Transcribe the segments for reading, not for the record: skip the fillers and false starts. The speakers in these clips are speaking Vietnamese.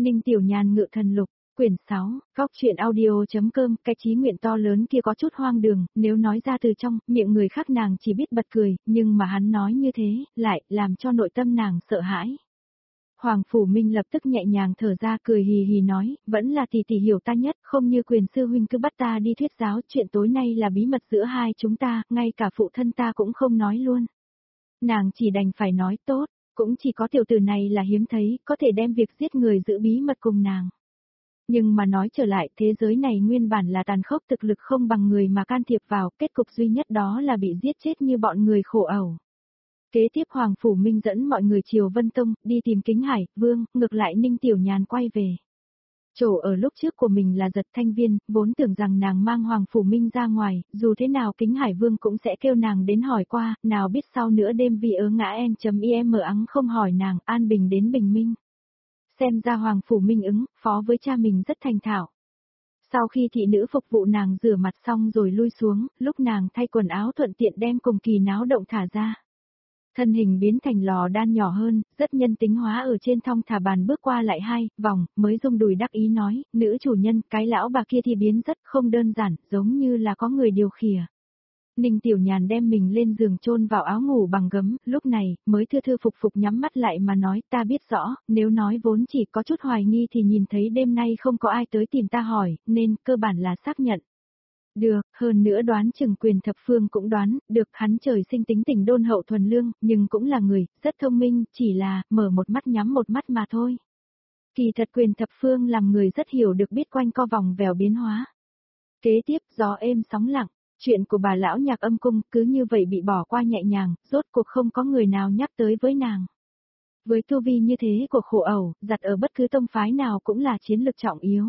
Ninh Tiểu Nhàn ngự thần lục, quyển 6, góc truyện audio.com, cái chí nguyện to lớn kia có chút hoang đường, nếu nói ra từ trong, miệng người khác nàng chỉ biết bật cười, nhưng mà hắn nói như thế, lại, làm cho nội tâm nàng sợ hãi. Hoàng Phủ Minh lập tức nhẹ nhàng thở ra cười hì hì nói, vẫn là tỷ tỷ hiểu ta nhất, không như Quyền sư huynh cứ bắt ta đi thuyết giáo, chuyện tối nay là bí mật giữa hai chúng ta, ngay cả phụ thân ta cũng không nói luôn. Nàng chỉ đành phải nói tốt, cũng chỉ có tiểu tử này là hiếm thấy, có thể đem việc giết người giữ bí mật cùng nàng. Nhưng mà nói trở lại, thế giới này nguyên bản là tàn khốc, thực lực không bằng người mà can thiệp vào, kết cục duy nhất đó là bị giết chết như bọn người khổ ẩu. Kế tiếp Hoàng Phủ Minh dẫn mọi người chiều Vân Tông, đi tìm Kính Hải, Vương, ngược lại Ninh Tiểu Nhàn quay về. Chỗ ở lúc trước của mình là Giật Thanh Viên, vốn tưởng rằng nàng mang Hoàng Phủ Minh ra ngoài, dù thế nào Kính Hải Vương cũng sẽ kêu nàng đến hỏi qua, nào biết sau nữa đêm vì ớ ngã en.im ắng không hỏi nàng, an bình đến bình minh. Xem ra Hoàng Phủ Minh ứng, phó với cha mình rất thành thạo. Sau khi thị nữ phục vụ nàng rửa mặt xong rồi lui xuống, lúc nàng thay quần áo thuận tiện đem cùng kỳ náo động thả ra. Thân hình biến thành lò đan nhỏ hơn, rất nhân tính hóa ở trên thong thả bàn bước qua lại hai vòng, mới rung đùi đắc ý nói, nữ chủ nhân, cái lão bà kia thì biến rất không đơn giản, giống như là có người điều khìa. Ninh Tiểu Nhàn đem mình lên giường chôn vào áo ngủ bằng gấm, lúc này, mới thư thư phục phục nhắm mắt lại mà nói, ta biết rõ, nếu nói vốn chỉ có chút hoài nghi thì nhìn thấy đêm nay không có ai tới tìm ta hỏi, nên, cơ bản là xác nhận. Được, hơn nữa đoán chừng Quyền Thập Phương cũng đoán, được hắn trời sinh tính tình đôn hậu thuần lương, nhưng cũng là người, rất thông minh, chỉ là, mở một mắt nhắm một mắt mà thôi. Kỳ thật Quyền Thập Phương làm người rất hiểu được biết quanh co vòng vèo biến hóa. Kế tiếp, gió êm sóng lặng, chuyện của bà lão nhạc âm cung cứ như vậy bị bỏ qua nhẹ nhàng, rốt cuộc không có người nào nhắc tới với nàng. Với tu vi như thế của khổ ẩu, giặt ở bất cứ tông phái nào cũng là chiến lực trọng yếu.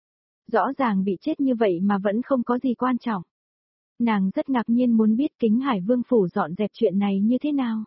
Rõ ràng bị chết như vậy mà vẫn không có gì quan trọng. Nàng rất ngạc nhiên muốn biết Kính Hải Vương phủ dọn dẹp chuyện này như thế nào.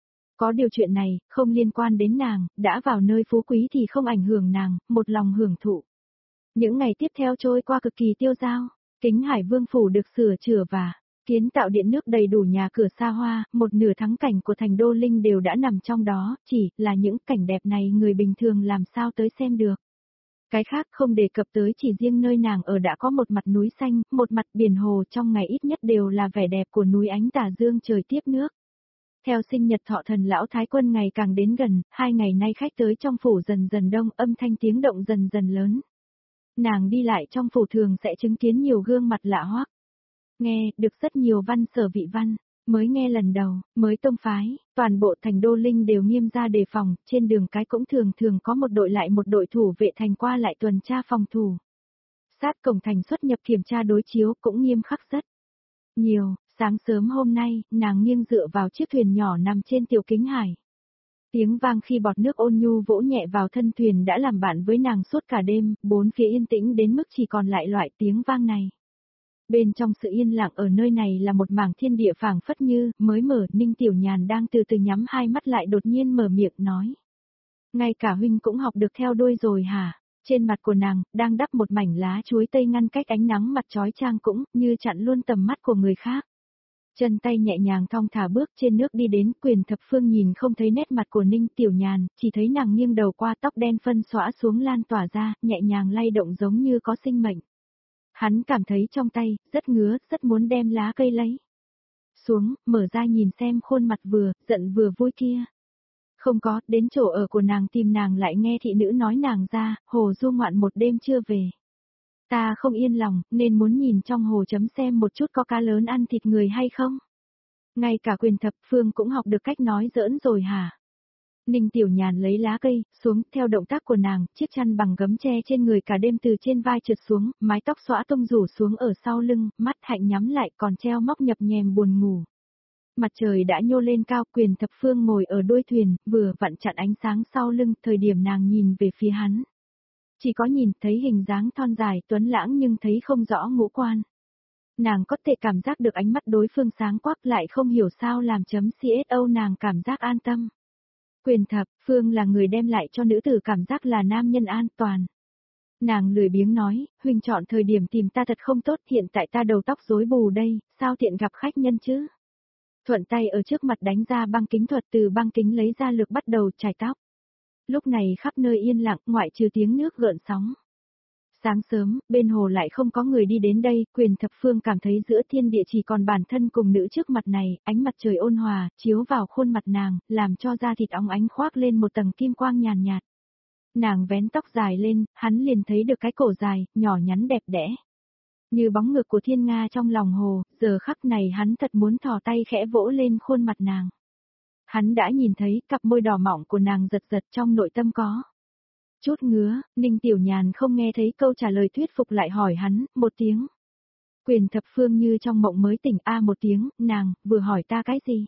Có điều chuyện này, không liên quan đến nàng, đã vào nơi phú quý thì không ảnh hưởng nàng, một lòng hưởng thụ. Những ngày tiếp theo trôi qua cực kỳ tiêu dao, Kính Hải Vương phủ được sửa chữa và kiến tạo điện nước đầy đủ, nhà cửa xa hoa, một nửa thắng cảnh của thành Đô Linh đều đã nằm trong đó, chỉ là những cảnh đẹp này người bình thường làm sao tới xem được. Cái khác không đề cập tới, chỉ riêng nơi nàng ở đã có một mặt núi xanh, một mặt biển hồ, trong ngày ít nhất đều là vẻ đẹp của núi ánh tà dương trời tiếp nước. Theo sinh nhật thọ thần lão Thái Quân ngày càng đến gần, 2 ngày nay khách tới trong phủ dần dần đông, âm thanh tiếng động dần dần lớn. Nàng đi lại trong phủ thường sẽ chứng kiến nhiều gương mặt lạ hoắc. Nghe được rất nhiều văn sở vị văn. Mới nghe lần đầu, mới tông phái, toàn bộ thành Đô Linh đều nghiêm ra đề phòng, trên đường cái cũng thường thường có một đội lại một đội thủ vệ thành qua lại tuần tra phòng thủ. Sát cổng thành xuất nhập kiểm tra đối chiếu cũng nghiêm khắc rất nhiều. Sáng sớm hôm nay, nàng nghiêng dựa vào chiếc thuyền nhỏ nằm trên tiểu Kính Hải. Tiếng vang khi bọt nước ôn nhu vỗ nhẹ vào thân thuyền đã làm bạn với nàng suốt cả đêm, bốn phía yên tĩnh đến mức chỉ còn lại loại tiếng vang này. Bên trong sự yên lặng ở nơi này là một mảng thiên địa phảng phất như, mới mở, Ninh Tiểu Nhàn đang từ từ nhắm hai mắt lại đột nhiên mở miệng nói. Ngay cả huynh cũng học được theo đuôi rồi hả? Trên mặt của nàng, đang đắp một mảnh lá chuối tây ngăn cách ánh nắng mặt chói chang cũng, như chặn luôn tầm mắt của người khác. Chân tay nhẹ nhàng thong thả bước trên nước đi đến, Quyền Thập Phương nhìn không thấy nét mặt của Ninh Tiểu Nhàn, chỉ thấy nàng nghiêng đầu qua, tóc đen phân xõa xuống lan tỏa ra, nhẹ nhàng lay động giống như có sinh mệnh. Hắn cảm thấy trong tay, rất ngứa, rất muốn đem lá cây lấy xuống, mở ra nhìn xem khuôn mặt vừa, giận vừa vui kia. Không có, đến chỗ ở của nàng tìm nàng lại nghe thị nữ nói nàng ra, hồ du ngoạn một đêm chưa về. Ta không yên lòng, nên muốn nhìn trong hồ chấm xem một chút có cá lớn ăn thịt người hay không. Ngay cả Quyền Thập Phương cũng học được cách nói giỡn rồi hả? Ninh Tiểu Nhàn lấy lá cây, xuống, theo động tác của nàng, chiếc chăn bằng gấm che trên người cả đêm từ trên vai trượt xuống, mái tóc xõa tung rủ xuống ở sau lưng, mắt hạnh nhắm lại còn treo móc nhập nhèm buồn ngủ. Mặt trời đã nhô lên cao, Quyền Thập Phương ngồi ở đuôi thuyền, vừa vặn chặn ánh sáng sau lưng, thời điểm nàng nhìn về phía hắn. Chỉ có nhìn thấy hình dáng thon dài tuấn lãng nhưng thấy không rõ ngũ quan. Nàng có thể cảm giác được ánh mắt đối phương sáng quắc, lại không hiểu sao làm CSO nàng cảm giác an tâm. Quyền Thập Phương là người đem lại cho nữ tử cảm giác là nam nhân an toàn. Nàng lười biếng nói, huynh chọn thời điểm tìm ta thật không tốt, hiện tại ta đầu tóc rối bù đây, sao tiện gặp khách nhân chứ? Thuận tay ở trước mặt đánh ra băng kính thuật, từ băng kính lấy ra lược bắt đầu chải tóc. Lúc này khắp nơi yên lặng, ngoại trừ tiếng nước gợn sóng. Sáng sớm, bên hồ lại không có người đi đến đây, Quyền Thập Phương cảm thấy giữa thiên địa chỉ còn bản thân cùng nữ trước mặt này, ánh mặt trời ôn hòa, chiếu vào khuôn mặt nàng, làm cho da thịt óng ánh khoác lên một tầng kim quang nhàn nhạt. Nàng vén tóc dài lên, hắn liền thấy được cái cổ dài, nhỏ nhắn đẹp đẽ. Như bóng ngực của thiên nga trong lòng hồ, giờ khắc này hắn thật muốn thò tay khẽ vỗ lên khuôn mặt nàng. Hắn đã nhìn thấy cặp môi đỏ mọng của nàng giật giật trong nội tâm có. Chút ngứa, Ninh Tiểu Nhàn không nghe thấy câu trả lời thuyết phục lại hỏi hắn, một tiếng. Quyền Thập Phương như trong mộng mới tỉnh một tiếng, nàng, vừa hỏi ta cái gì?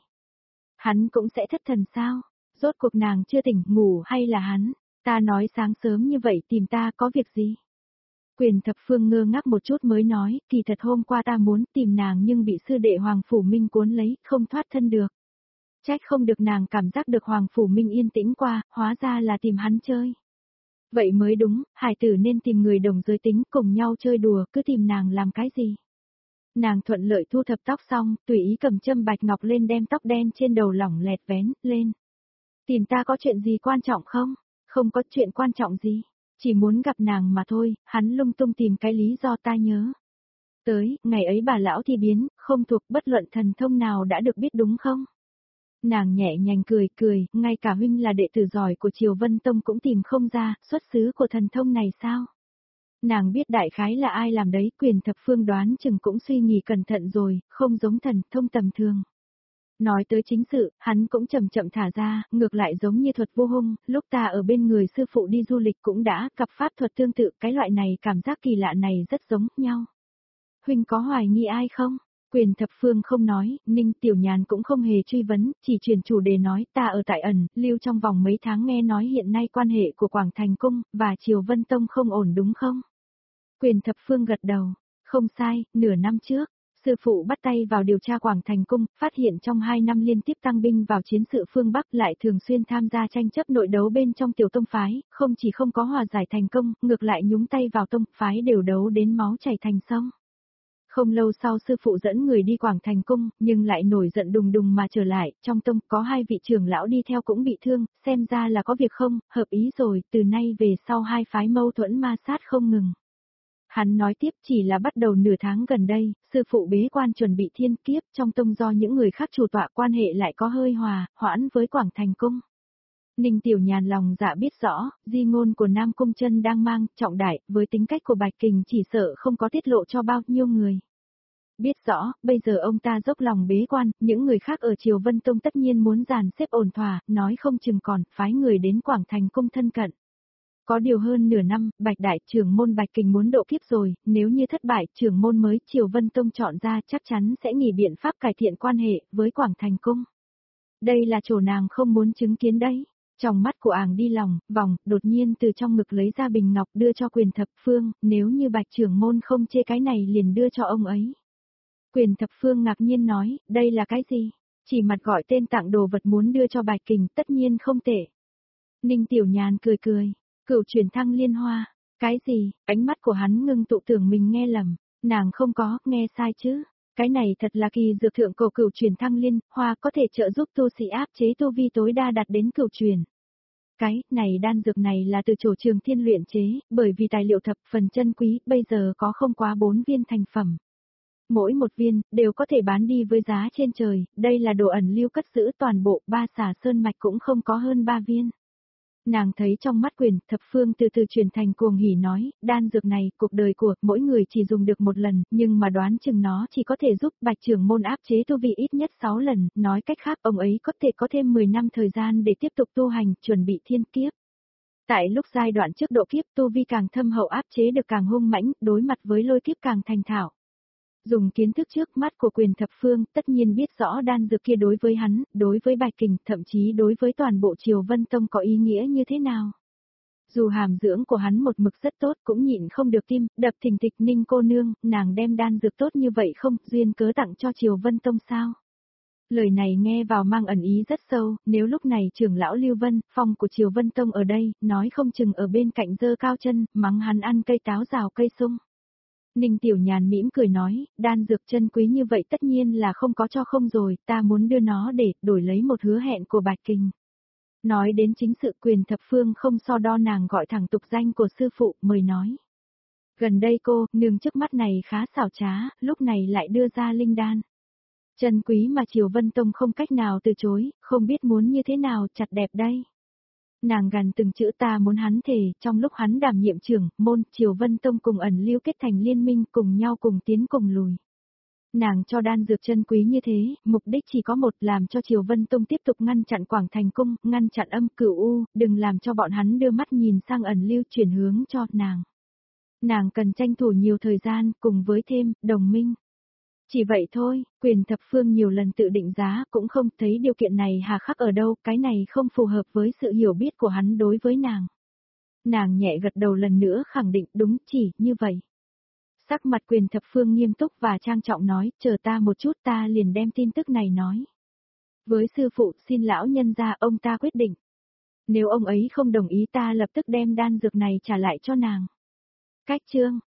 Hắn cũng sẽ thất thần sao? Rốt cuộc nàng chưa tỉnh, ngủ hay là hắn? Ta nói sáng sớm như vậy tìm ta có việc gì? Quyền Thập Phương ngơ ngác một chút mới nói, kỳ thật hôm qua ta muốn tìm nàng nhưng bị sư đệ Hoàng Phủ Minh cuốn lấy, không thoát thân được. Trách không được nàng cảm giác được Hoàng Phủ Minh yên tĩnh qua, hóa ra là tìm hắn chơi. Vậy mới đúng, hải tử nên tìm người đồng giới tính cùng nhau chơi đùa, cứ tìm nàng làm cái gì. Nàng thuận lợi thu thập tóc xong, tùy ý cầm châm bạch ngọc lên đem tóc đen trên đầu lỏng lẹt vén lên. Tìm ta có chuyện gì quan trọng không? Không có chuyện quan trọng gì. Chỉ muốn gặp nàng mà thôi, hắn lung tung tìm cái lý do ta nhớ. Tới, ngày ấy bà lão thì biến, không thuộc bất luận thần thông nào đã được biết đúng không? Nàng nhẹ nhàng cười, ngay cả huynh là đệ tử giỏi của Triều Vân Tông cũng tìm không ra, xuất xứ của thần thông này sao? Nàng biết đại khái là ai làm đấy, Quyền Thập Phương đoán chừng cũng suy nghĩ cẩn thận rồi, không giống thần thông tầm thường. Nói tới chính sự, hắn cũng chậm chậm thả ra, ngược lại giống như thuật vô hung, lúc ta ở bên người sư phụ đi du lịch cũng đã gặp pháp thuật tương tự, cái loại này cảm giác kỳ lạ này rất giống nhau. Huynh có hoài nghi ai không? Quyền Thập Phương không nói, Ninh Tiểu Nhàn cũng không hề truy vấn, chỉ chuyển chủ đề nói ta ở tại ẩn, lưu trong vòng mấy tháng nghe nói hiện nay quan hệ của Quảng Thành Cung và Triều Vân Tông không ổn đúng không? Quyền Thập Phương gật đầu, không sai, nửa năm trước, sư phụ bắt tay vào điều tra Quảng Thành Cung, phát hiện trong 2 năm liên tiếp tăng binh vào chiến sự phương Bắc lại thường xuyên tham gia tranh chấp nội đấu bên trong tiểu tông phái, không chỉ không có hòa giải thành công, ngược lại nhúng tay vào tông phái đều đấu đến máu chảy thành sông. Không lâu sau sư phụ dẫn người đi Quảng Thành Cung, nhưng lại nổi giận đùng đùng mà trở lại, trong tông có 2 vị trưởng lão đi theo cũng bị thương, xem ra là có việc không, hợp ý rồi, từ nay về sau 2 phái mâu thuẫn ma sát không ngừng. Hắn nói tiếp chỉ là bắt đầu nửa tháng gần đây, sư phụ bế quan chuẩn bị thiên kiếp trong tông do những người khác chủ tọa quan hệ lại có hơi hoãn với Quảng Thành Cung. Ninh Tiểu Nhàn lòng dạ biết rõ, di ngôn của Nam Cung Chân đang mang trọng đại, với tính cách của Bạch Kình chỉ sợ không có tiết lộ cho bao nhiêu người. Biết rõ, bây giờ ông ta dốc lòng bế quan, những người khác ở Triều Vân Tông tất nhiên muốn dàn xếp ổn thỏa, nói không chừng còn, phái người đến Quảng Thành Cung thân cận. Có điều hơn nửa năm, Bạch Đại trưởng môn Bạch Kình muốn độ kiếp rồi, nếu như thất bại, trưởng môn mới Triều Vân Tông chọn ra chắc chắn sẽ nghĩ biện pháp cải thiện quan hệ với Quảng Thành Cung. Đây là chỗ nàng không muốn chứng kiến đấy. Trong mắt của ảng đi lòng, vòng, đột nhiên từ trong ngực lấy ra bình ngọc đưa cho Quyền Thập Phương, nếu như Bạch trưởng môn không chê cái này liền đưa cho ông ấy. Quyền Thập Phương ngạc nhiên nói, đây là cái gì? Chỉ mặt gọi tên tặng đồ vật muốn đưa cho Bạch Kình, tất nhiên không tệ. Ninh Tiểu Nhàn cười, cửu chuyển thăng liên hoa, cái gì? Ánh mắt của hắn ngưng tụ tưởng mình nghe lầm, nàng không có, nghe sai chứ. Cái này thật là kỳ dược thượng cổ cửu chuyển thăng liên hoa có thể trợ giúp tu sĩ áp chế tu vi tối đa đạt đến cửu chuyển. Cái này đan dược này là từ chỗ Trường Thiên luyện chế, bởi vì tài liệu thập phần chân quý, bây giờ có không quá 4 viên thành phẩm. Mỗi một viên, đều có thể bán đi với giá trên trời, đây là đồ ẩn lưu cất giữ toàn bộ, 3 xà sơn mạch cũng không có hơn 3 viên. Nàng thấy trong mắt Quyền Thập Phương từ từ chuyển thành cuồng hỉ nói, đan dược này, cuộc đời của mỗi người chỉ dùng được một lần, nhưng mà đoán chừng nó chỉ có thể giúp Bạch trưởng môn áp chế tu vi ít nhất 6 lần, nói cách khác ông ấy có thể có thêm 10 năm thời gian để tiếp tục tu hành, chuẩn bị thiên kiếp. Tại lúc giai đoạn trước độ kiếp tu vi càng thâm hậu áp chế được càng hung mãnh, đối mặt với lôi kiếp càng thành thạo. Dùng kiến thức trước mắt của Quyền Thập Phương, tất nhiên biết rõ đan dược kia đối với hắn, đối với Bạch Kình, thậm chí đối với toàn bộ Triều Vân Tông có ý nghĩa như thế nào. Dù hàm dưỡng của hắn một mực rất tốt cũng nhịn không được tim, đập thình thịch. Ninh cô nương, nàng đem đan dược tốt như vậy không, duyên cớ tặng cho Triều Vân Tông sao? Lời này nghe vào mang ẩn ý rất sâu, nếu lúc này trưởng lão Lưu Vân, phong của Triều Vân Tông ở đây, nói không chừng ở bên cạnh giơ cao chân, mắng hắn ăn cây táo rào cây sung. Ninh Tiểu Nhàn mỉm cười nói, đan dược chân quý như vậy tất nhiên là không có cho không rồi, ta muốn đưa nó để đổi lấy một hứa hẹn của Bạch Kình. Nói đến chính sự Quyền Thập Phương không so đo nàng gọi thẳng tục danh của sư phụ, mời nói. Gần đây cô, nương trước mắt này khá xảo trá, lúc này lại đưa ra linh đan. Chân quý mà Triều Vân Tông không cách nào từ chối, không biết muốn như thế nào chặt đẹp đây. Nàng gằn từng chữ ta muốn hắn thề, trong lúc hắn đảm nhiệm trưởng, môn, Triều Vân Tông cùng ẩn lưu kết thành liên minh cùng nhau cùng tiến cùng lùi. Nàng cho đan dược chân quý như thế, mục đích chỉ có một làm cho Triều Vân Tông tiếp tục ngăn chặn Quảng Thành Cung, ngăn chặn Âm Cửu U, đừng làm cho bọn hắn đưa mắt nhìn sang ẩn lưu chuyển hướng cho nàng. Nàng cần tranh thủ nhiều thời gian cùng với thêm, đồng minh. Chỉ vậy thôi, Quyền Thập Phương nhiều lần tự định giá cũng không thấy điều kiện này hà khắc ở đâu, cái này không phù hợp với sự hiểu biết của hắn đối với nàng. Nàng nhẹ gật đầu lần nữa khẳng định đúng chỉ như vậy. Sắc mặt Quyền Thập Phương nghiêm túc và trang trọng nói, chờ ta một chút ta liền đem tin tức này nói. Với sư phụ xin lão nhân gia ông ta quyết định. Nếu ông ấy không đồng ý ta lập tức đem đan dược này trả lại cho nàng. Cách chương